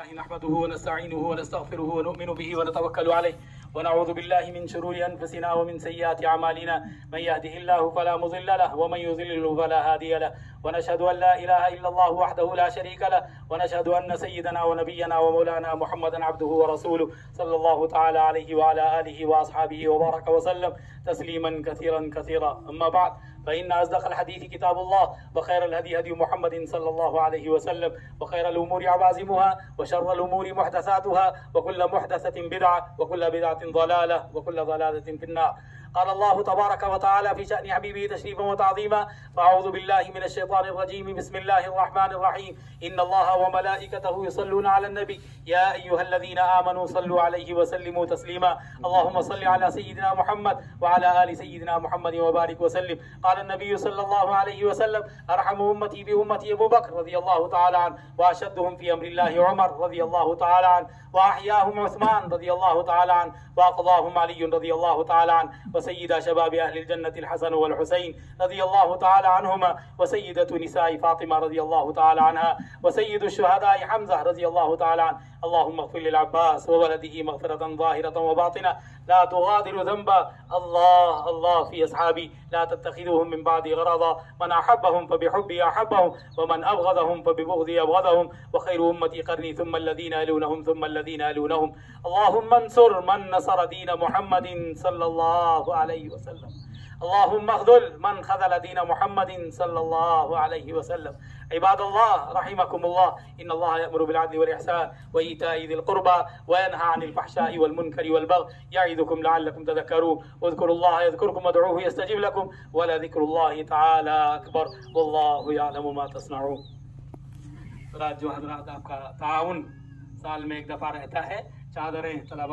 नहमदुहु व नस्तईनुहु व नस्तगफिरुहु व नु'मिनु बिही व नतवक्कलु अलैहि व नऊज़ु बिल्लाहि मिन शुरूरि अनफुसिना व मिन सय्यिआति अमालिना मन यहदिहिल्लाहु फला मुज़िल्ल लहु व मन युज़लिल्हु फला हादिय लहु व नशहदु अन ला इलाहा इल्लल्लाहु वहदहु ला शरीका लहु व नशहदु अन्न सय्यिदना व नबिय्यना व मौलाना मुहम्मदन अब्दुहु व रसूलुहु सल्लल्लाहु तआला अलैहि व अला आलिहि व अस्हाबिहि व बारक व सल्लम तस्लीमन कसीरन कसीरा। अम्मा बाद फ़इन्न अस्दक़ल हदीस किताबुल्लाह व खैरल हदी हदी मुहम्मदिन सल्लल्लाहु अलैहि व सल्लम व खैरल उमूरि अवाज़िमुहा व शर्रल उमूरि मुहदसातुहा व कुल्लु मुहदसतिन बिदअह व कुल्लु बिदअतिन ज़लालह व कुल्लु ज़लालतिन फिन्नार। قال الله تبارك وتعالى في شأن حبيبه تشريفا وتعظيما فأعوذ بالله من الشيطان الرجيم بسم الله الرحمن الرحيم إن الله وملائكته يصلون على النبي يا أيها الذين آمنوا صلوا عليه وسلموا تسليما اللهم صل على سيدنا محمد وعلى آل سيدنا محمد وبارك وسلم. قال النبي صلى الله عليه وسلم أرحم أمتي بأمتي أبو بكر رضي الله تعالى عنه وأشدهم في أمر الله عمر رضي الله تعالى عنه وأحياهم عثمان رضي الله تعالى عنه وأقضاهم علي رضي الله تعالى عنه وسيد شباب أهل الجنة الحسن والحسين رضي الله تعالى عنهما وسيدة نساء فاطمة رضي الله تعالى عنها وسيد الشهداء حمزة رضي الله تعالى عنه. اللهم اغفر للعباس وولده مغفرة ظاهرة وباطنة لا تغادر ذنبا. الله الله في أصحابي لا تتخذوهم من بعدي غرضا من أحبهم فبحبي أحبهم ومن أبغضهم فببغضي أبغضهم وخير أمتي قرني ثم الذين يلونهم ثم الذين يلونهم. اللهم انصر من نصر دين محمد صلى الله عليه وسلم. اللهم اخذل من خذل دين محمد صلى الله عليه وسلم. عباد الله رحمكم الله إن الله يأمر بالعدل والإحسان وإيتاء ذي القربى وينهى عن الفحشاء والمنكر والبغي يعظكم لعلكم تذكرون. اذكروا الله يذكركم وادعوه يستجب لكم ولذكر الله تعالى أكبر والله يعلم ما تصنعون. जो हजरात आपका ताउन साल में एक दफ़ा रहता है, चादरें तलबा